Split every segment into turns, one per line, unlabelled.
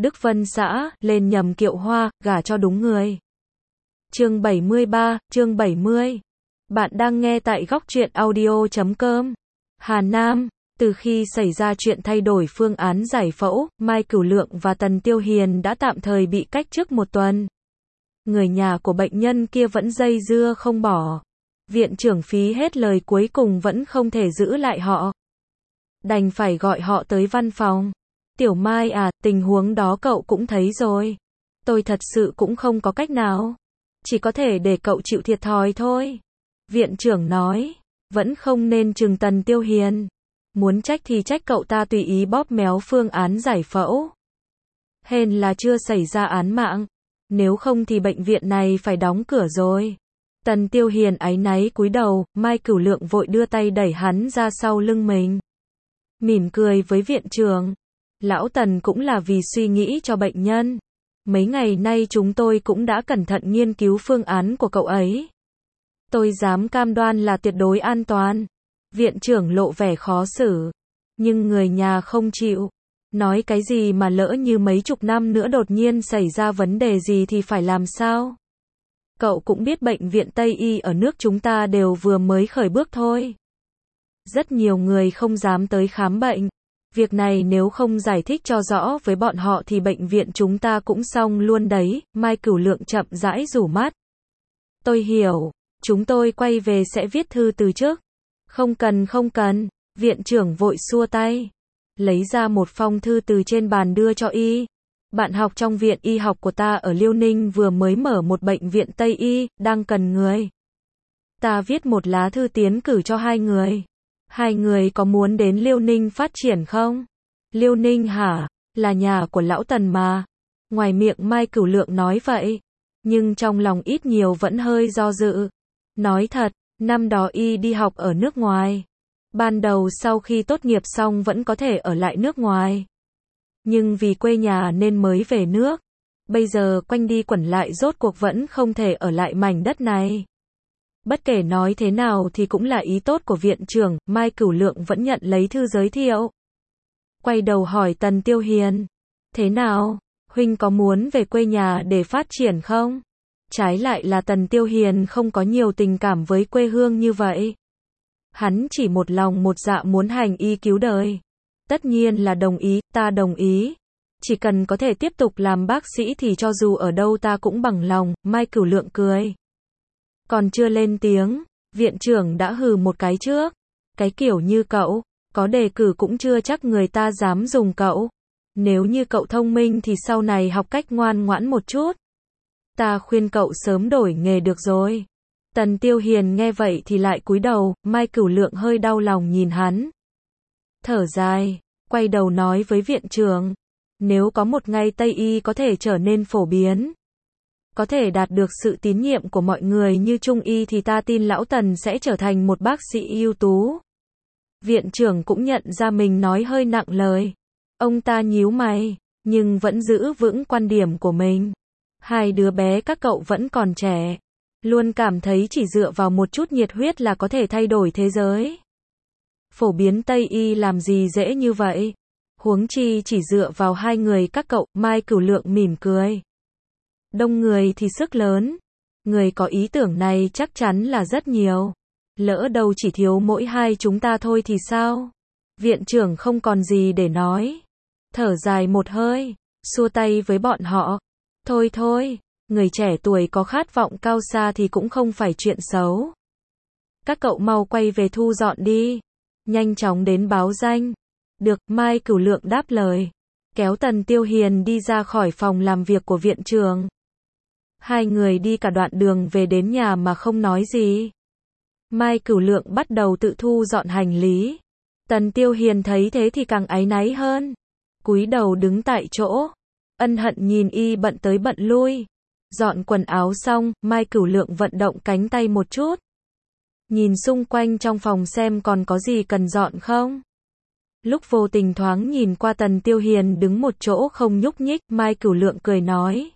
Đức Vân xã, lên nhầm kiệu hoa, gả cho đúng người. Chương 73, chương 70. Bạn đang nghe tại góc truyện audio.com. Hà Nam, từ khi xảy ra chuyện thay đổi phương án giải phẫu, Mai Cửu Lượng và Tần Tiêu Hiền đã tạm thời bị cách chức một tuần. Người nhà của bệnh nhân kia vẫn dây dưa không bỏ. Viện trưởng phí hết lời cuối cùng vẫn không thể giữ lại họ. Đành phải gọi họ tới văn phòng. Tiểu Mai à, tình huống đó cậu cũng thấy rồi. Tôi thật sự cũng không có cách nào. Chỉ có thể để cậu chịu thiệt thòi thôi. Viện trưởng nói, vẫn không nên trừng Tần Tiêu Hiền. Muốn trách thì trách cậu ta tùy ý bóp méo phương án giải phẫu. Hèn là chưa xảy ra án mạng. Nếu không thì bệnh viện này phải đóng cửa rồi. Tần Tiêu Hiền áy náy cúi đầu, Mai Cửu Lượng vội đưa tay đẩy hắn ra sau lưng mình. Mỉm cười với viện trưởng. Lão Tần cũng là vì suy nghĩ cho bệnh nhân. Mấy ngày nay chúng tôi cũng đã cẩn thận nghiên cứu phương án của cậu ấy. Tôi dám cam đoan là tuyệt đối an toàn. Viện trưởng lộ vẻ khó xử. Nhưng người nhà không chịu. Nói cái gì mà lỡ như mấy chục năm nữa đột nhiên xảy ra vấn đề gì thì phải làm sao? Cậu cũng biết bệnh viện Tây Y ở nước chúng ta đều vừa mới khởi bước thôi. Rất nhiều người không dám tới khám bệnh. Việc này nếu không giải thích cho rõ với bọn họ thì bệnh viện chúng ta cũng xong luôn đấy. Mai Cửu Lượng chậm rãi rủ mắt. Tôi hiểu, chúng tôi quay về sẽ viết thư từ chức. Không cần, viện trưởng vội xua tay. Lấy ra một phong thư từ trên bàn đưa cho y. Bạn học trong viện y học của ta ở Liêu Ninh vừa mới mở một bệnh viện Tây Y, đang cần người. Ta viết một lá thư tiến cử cho hai người. Hai người có muốn đến Liêu Ninh phát triển không? Liêu Ninh hả? Là nhà của lão Tần mà. Ngoài miệng Mai Cửu Lượng nói vậy. Nhưng trong lòng ít nhiều vẫn hơi do dự. Nói thật, năm đó y đi học ở nước ngoài. Ban đầu sau khi tốt nghiệp xong vẫn có thể ở lại nước ngoài. Nhưng vì quê nhà nên mới về nước. Bây giờ quanh đi quẩn lại rốt cuộc vẫn không thể ở lại mảnh đất này. Bất kể nói thế nào thì cũng là ý tốt của viện trưởng, Mai Cửu Lượng vẫn nhận lấy thư giới thiệu. Quay đầu hỏi Tần Tiêu Hiền. Thế nào, huynh có muốn về quê nhà để phát triển không? Trái lại là Tần Tiêu Hiền không có nhiều tình cảm với quê hương như vậy. Hắn chỉ một lòng một dạ muốn hành y cứu đời. Tất nhiên là đồng ý, ta đồng ý. Chỉ cần có thể tiếp tục làm bác sĩ thì cho dù ở đâu ta cũng bằng lòng, Mai Cửu Lượng cười. Còn chưa lên tiếng, viện trưởng đã hừ một cái trước. Cái kiểu như cậu, có đề cử cũng chưa chắc người ta dám dùng cậu. Nếu như cậu thông minh thì sau này học cách ngoan ngoãn một chút. Ta khuyên cậu sớm đổi nghề được rồi. Tần Tiêu Hiền nghe vậy thì lại cúi đầu, Mai Cửu Lượng hơi đau lòng nhìn hắn. Thở dài, quay đầu nói với viện trưởng. Nếu có một ngày Tây Y có thể trở nên phổ biến, có thể đạt được sự tín nhiệm của mọi người như Trung Y thì ta tin lão Tần sẽ trở thành một bác sĩ ưu tú. Viện trưởng cũng nhận ra mình nói hơi nặng lời. Ông ta nhíu mày, nhưng vẫn giữ vững quan điểm của mình. Hai đứa bé các cậu vẫn còn trẻ. Luôn cảm thấy chỉ dựa vào một chút nhiệt huyết là có thể thay đổi thế giới. Phổ biến Tây Y làm gì dễ như vậy? Huống chi chỉ dựa vào hai người các cậu, Mai Cửu Lượng mỉm cười. Đông người thì sức lớn. Người có ý tưởng này chắc chắn là rất nhiều. Lỡ đâu chỉ thiếu mỗi hai chúng ta thôi thì sao? Viện trưởng không còn gì để nói. Thở dài một hơi, xua tay với bọn họ. Thôi, người trẻ tuổi có khát vọng cao xa thì cũng không phải chuyện xấu. Các cậu mau quay về thu dọn đi. Nhanh chóng đến báo danh. Được, Mai Cửu Lượng đáp lời. Kéo Tần Tiêu Hiền đi ra khỏi phòng làm việc của viện trưởng. Hai người đi cả đoạn đường về đến nhà mà không nói gì. Mai Cửu Lượng bắt đầu tự thu dọn hành lý. Tần Tiêu Hiền thấy thế thì càng áy náy hơn. Cúi đầu đứng tại chỗ. Ân hận nhìn y bận tới bận lui. Dọn quần áo xong, Mai Cửu Lượng vận động cánh tay một chút. Nhìn xung quanh trong phòng xem còn có gì cần dọn không. Lúc vô tình thoáng nhìn qua Tần Tiêu Hiền đứng một chỗ không nhúc nhích, Mai Cửu Lượng cười nói.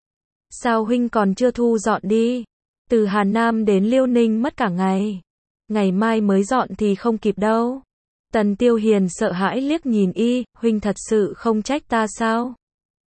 Sao huynh còn chưa thu dọn đi? Từ Hà Nam đến Liêu Ninh mất cả ngày. Ngày mai mới dọn thì không kịp đâu. Tần Tiêu Hiền sợ hãi liếc nhìn y, huynh thật sự không trách ta sao?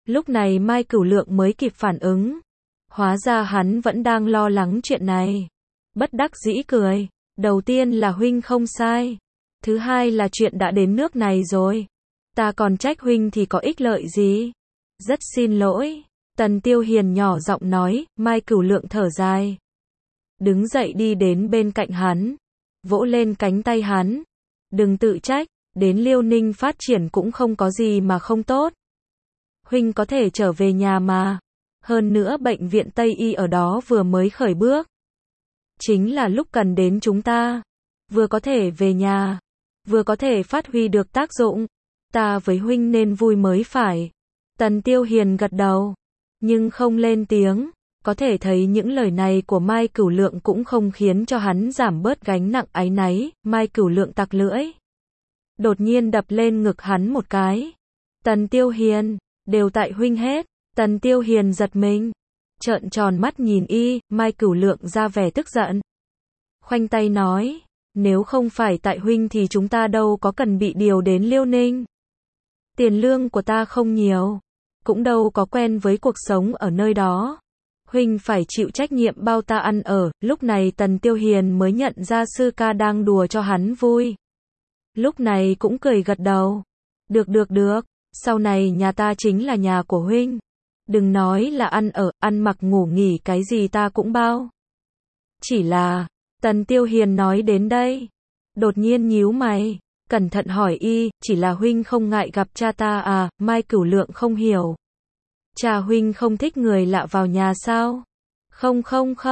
Lúc này Mai Cửu Lượng mới kịp phản ứng. Hóa ra hắn vẫn đang lo lắng chuyện này. Bất đắc dĩ cười. Đầu tiên là huynh không sai. Thứ hai là chuyện đã đến nước này rồi. Ta còn trách huynh thì có ích lợi gì? Rất xin lỗi. Tần Tiêu Hiền nhỏ giọng nói. Mai Cửu Lượng thở dài. Đứng dậy đi đến bên cạnh hắn. Vỗ lên cánh tay hắn. Đừng tự trách. Đến Liêu Ninh phát triển cũng không có gì mà không tốt. Huynh có thể trở về nhà mà. Hơn nữa bệnh viện Tây Y ở đó vừa mới khởi bước. Chính là lúc cần đến chúng ta. Vừa có thể về nhà. Vừa có thể phát huy được tác dụng. Ta với huynh nên vui mới phải. Tần Tiêu Hiền gật đầu. Nhưng không lên tiếng. Có thể thấy những lời này của Mai Cửu Lượng cũng không khiến cho hắn giảm bớt gánh nặng áy náy. Mai Cửu Lượng tặc lưỡi. Đột nhiên đập lên ngực hắn một cái. Tần Tiêu Hiền, đều tại huynh hết. Tần Tiêu Hiền giật mình. Trợn tròn mắt nhìn y, Mai Cửu Lượng ra vẻ tức giận. Khoanh tay nói, nếu không phải tại huynh thì chúng ta đâu có cần bị điều đến Liêu Ninh. Tiền lương của ta không nhiều. Cũng đâu có quen với cuộc sống ở nơi đó. Huynh phải chịu trách nhiệm bao ta ăn ở. Lúc này Tần Tiêu Hiền mới nhận ra sư ca đang đùa cho hắn vui. Lúc này cũng cười gật đầu. Được. Sau này nhà ta chính là nhà của huynh. Đừng nói là ăn ở, ăn mặc ngủ nghỉ cái gì ta cũng bao. Chỉ là, Tần Tiêu Hiền nói đến đây. Đột nhiên nhíu mày. Cẩn thận hỏi y, chỉ là huynh không ngại gặp cha ta à? Mai Cửu Lượng không hiểu. Cha huynh không thích người lạ vào nhà sao? Không.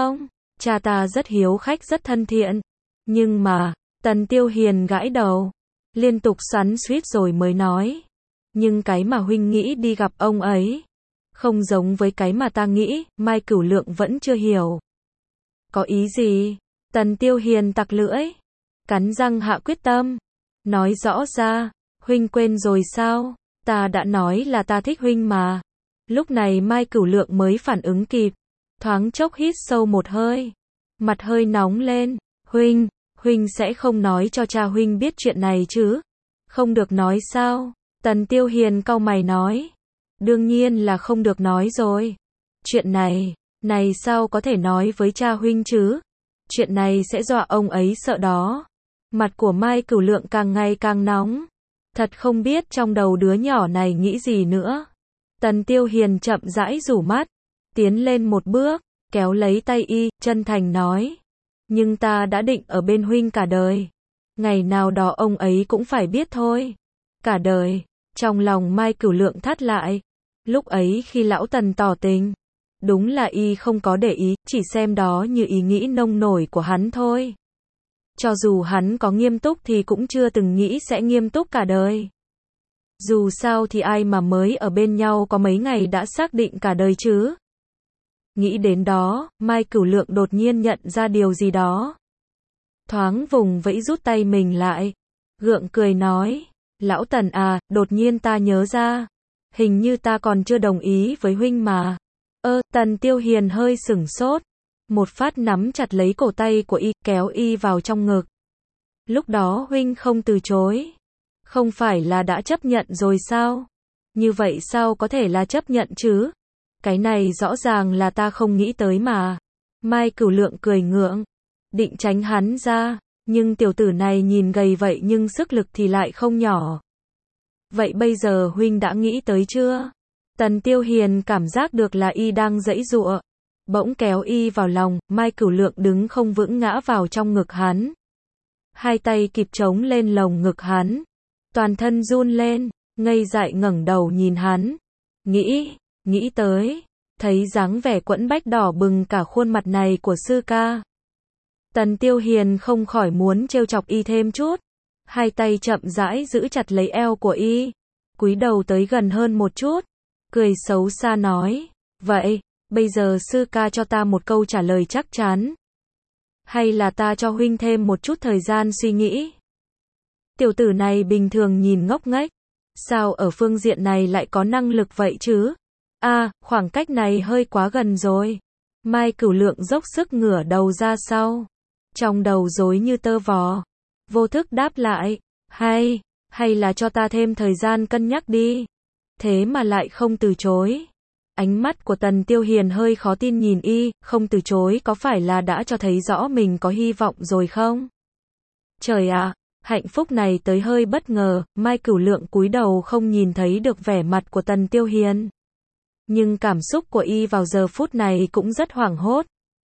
Cha ta rất hiếu khách rất thân thiện. Nhưng mà, Tần Tiêu Hiền gãi đầu. Liên tục xoắn xuýt rồi mới nói. Nhưng cái mà huynh nghĩ đi gặp ông ấy. Không giống với cái mà ta nghĩ. Mai Cửu Lượng vẫn chưa hiểu. Có ý gì? Tần Tiêu Hiền tặc lưỡi. Cắn răng hạ quyết tâm. Nói rõ ra. Huynh quên rồi sao? Ta đã nói là ta thích huynh mà. Lúc này Mai Cửu Lượng mới phản ứng kịp. Thoáng chốc hít sâu một hơi. Mặt hơi nóng lên. Huynh sẽ không nói cho cha huynh biết chuyện này chứ? Không được nói sao? Tần Tiêu Hiền cau mày nói. Đương nhiên là không được nói rồi. Chuyện này sao có thể nói với cha huynh chứ? Chuyện này sẽ dọa ông ấy sợ đó. Mặt của Mai Cửu Lượng càng ngày càng nóng. Thật không biết trong đầu đứa nhỏ này nghĩ gì nữa. Tần Tiêu Hiền chậm rãi rủ mắt. Tiến lên một bước, kéo lấy tay y, chân thành nói. Nhưng ta đã định ở bên huynh cả đời. Ngày nào đó ông ấy cũng phải biết thôi. Cả đời. Trong lòng Mai Cửu Lượng thắt lại. Lúc ấy khi lão Tần tỏ tình. Đúng là y không có để ý, chỉ xem đó như ý nghĩ nông nổi của hắn thôi. Cho dù hắn có nghiêm túc thì cũng chưa từng nghĩ sẽ nghiêm túc cả đời. Dù sao thì ai mà mới ở bên nhau có mấy ngày đã xác định cả đời chứ. Nghĩ đến đó, Mai Cửu Lượng đột nhiên nhận ra điều gì đó. Thoáng vùng vẫy rút tay mình lại. Gượng cười nói. Lão Tần à, đột nhiên ta nhớ ra. Hình như ta còn chưa đồng ý với huynh mà. Tần Tiêu Hiền hơi sửng sốt. Một phát nắm chặt lấy cổ tay của y, kéo y vào trong ngực. Lúc đó huynh không từ chối. Không phải là đã chấp nhận rồi sao? Như vậy sao có thể là chấp nhận chứ? Cái này rõ ràng là ta không nghĩ tới mà. Mai Cửu Lượng cười ngượng. Định tránh hắn ra. Nhưng tiểu tử này nhìn gầy vậy nhưng sức lực thì lại không nhỏ. Vậy bây giờ huynh đã nghĩ tới chưa? Tần Tiêu Hiền cảm giác được là y đang giãy giụa. Bỗng kéo y vào lòng, Mai Cửu Lượng đứng không vững ngã vào trong ngực hắn. Hai tay kịp chống lên lồng ngực hắn. Toàn thân run lên, ngây dại ngẩng đầu nhìn hắn. Nghĩ tới, thấy dáng vẻ quẫn bách đỏ bừng cả khuôn mặt này của sư ca. Tần Tiêu Hiền không khỏi muốn trêu chọc y thêm chút. Hai tay chậm rãi giữ chặt lấy eo của y. Cúi đầu tới gần hơn một chút. Cười xấu xa nói. Vậy, bây giờ sư ca cho ta một câu trả lời chắc chắn. Hay là ta cho huynh thêm một chút thời gian suy nghĩ? Tiểu tử này bình thường nhìn ngốc nghếch. Sao ở phương diện này lại có năng lực vậy chứ? Khoảng cách này hơi quá gần rồi. Mai Cửu Lượng dốc sức ngửa đầu ra sau. Trong đầu rối như tơ vò. Vô thức đáp lại. Hay là cho ta thêm thời gian cân nhắc đi. thế mà lại không từ chối. Ánh mắt của Tần Tiêu Hiền hơi khó tin nhìn y, không từ chối có phải là đã cho thấy rõ mình có hy vọng rồi không? Trời ạ, hạnh phúc này tới hơi bất ngờ, Mai Cửu Lượng cúi đầu không nhìn thấy được vẻ mặt của Tần Tiêu Hiền. Nhưng cảm xúc của y vào giờ phút này cũng rất hoảng hốt.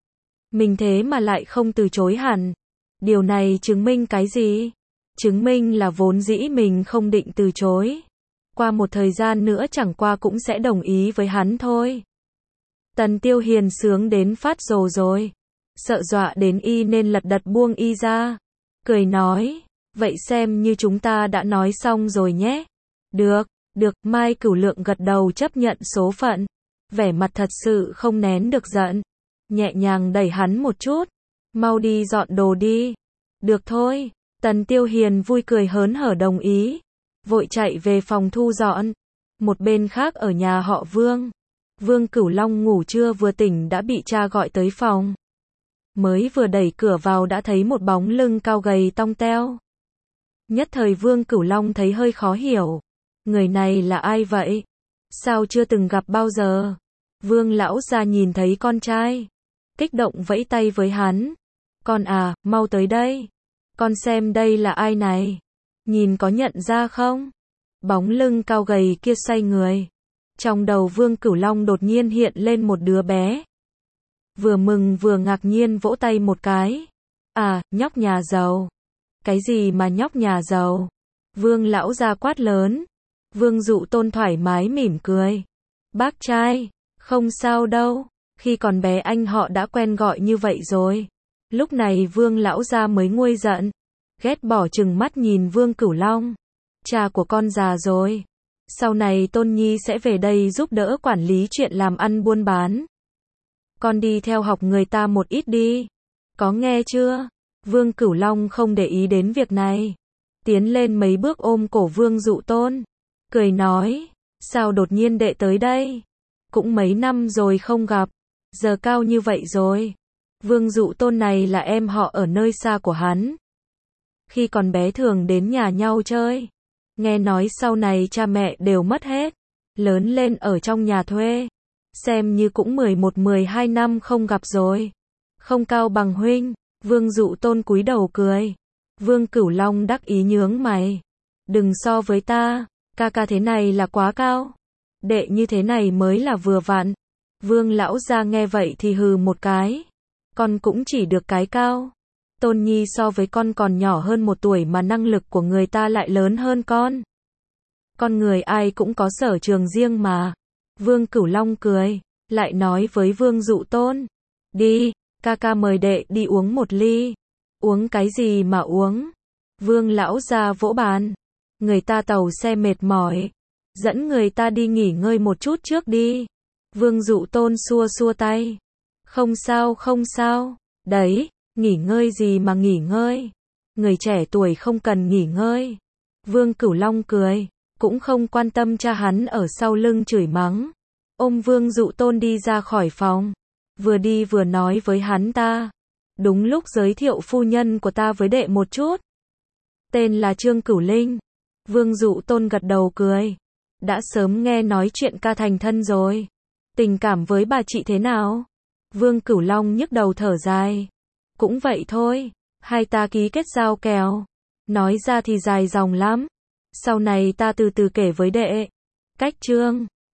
Mình thế mà lại không từ chối hẳn. Điều này chứng minh cái gì? Chứng minh là vốn dĩ mình không định từ chối. Qua một thời gian nữa chẳng qua cũng sẽ đồng ý với hắn thôi. Tần Tiêu Hiền sướng đến phát rồ rồi. Sợ dọa đến y nên lật đật buông y ra. Cười nói, vậy xem như chúng ta đã nói xong rồi nhé. Được, Mai Cửu Lượng gật đầu chấp nhận số phận. Vẻ mặt thật sự không nén được giận. Nhẹ nhàng đẩy hắn một chút. Mau đi dọn đồ đi. Được thôi. Tần Tiêu Hiền vui cười hớn hở đồng ý. Vội chạy về phòng thu dọn. Một bên khác ở nhà họ Vương. Vương Cửu Long ngủ trưa vừa tỉnh đã bị cha gọi tới phòng. Mới vừa đẩy cửa vào đã thấy một bóng lưng cao gầy tong teo. Nhất thời Vương Cửu Long thấy hơi khó hiểu. Người này là ai vậy? Sao chưa từng gặp bao giờ? Vương lão gia nhìn thấy con trai. Kích động vẫy tay với hắn. Con à, mau tới đây. Con xem đây là ai này? Nhìn có nhận ra không? Bóng lưng cao gầy kia xoay người. Trong đầu Vương Cửu Long đột nhiên hiện lên một đứa bé. Vừa mừng vừa ngạc nhiên vỗ tay một cái. À, nhóc nhà giàu. Cái gì mà nhóc nhà giàu? Vương lão gia quát lớn. Vương Dụ Tôn thoải mái mỉm cười. Bác trai, không sao đâu. Khi còn bé anh họ đã quen gọi như vậy rồi. Lúc này Vương lão gia mới nguôi giận. Ghét bỏ chừng mắt nhìn Vương Cửu Long. Cha của con già rồi. Sau này Tôn Nhi sẽ về đây giúp đỡ quản lý chuyện làm ăn buôn bán. Con đi theo học người ta một ít đi. Có nghe chưa? Vương Cửu Long không để ý đến việc này. Tiến lên mấy bước ôm cổ Vương Dụ Tôn. Cười nói, sao đột nhiên đệ tới đây? Cũng mấy năm rồi không gặp. Giờ cao như vậy rồi. Vương Dụ Tôn này là em họ ở nơi xa của hắn. Khi còn bé thường đến nhà nhau chơi. Nghe nói sau này cha mẹ đều mất hết. Lớn lên ở trong nhà thuê. Xem như cũng 11-12 năm không gặp rồi. Không cao bằng huynh. Vương Dụ Tôn cúi đầu cười. Vương Cửu Long đắc ý nhướng mày. Đừng so với ta. Ca thế này là quá cao. Đệ như thế này mới là vừa vặn. Vương lão gia nghe vậy thì hừ một cái. Con cũng chỉ được cái cao. Tôn Nhi so với con còn nhỏ hơn 1 tuổi mà năng lực của người ta lại lớn hơn con. Con người ai cũng có sở trường riêng mà. Vương Cửu Long cười, lại nói với Vương Dụ Tôn. Đi, ca mời đệ đi uống một ly. Uống cái gì mà uống? Vương lão gia vỗ bàn. Người ta tàu xe mệt mỏi. Dẫn người ta đi nghỉ ngơi một chút trước đi. Vương Dụ Tôn xua xua tay. Không sao. Đấy, nghỉ ngơi gì mà nghỉ ngơi. Người trẻ tuổi không cần nghỉ ngơi. Vương Cửu Long cười, cũng không quan tâm cha hắn ở sau lưng chửi mắng. Ôm Vương Dụ Tôn đi ra khỏi phòng. Vừa đi vừa nói với hắn ta. Đúng lúc giới thiệu phu nhân của ta với đệ một chút. Tên là Trương Cửu Linh. Vương Dụ Tôn gật đầu cười. Đã sớm nghe nói chuyện ca thành thân rồi. Tình cảm với bà chị thế nào? Vương Cửu Long nhức đầu thở dài. Cũng vậy thôi. Hai ta ký kết giao kèo. Nói ra thì dài dòng lắm. Sau này ta từ từ kể với đệ. Cách Trương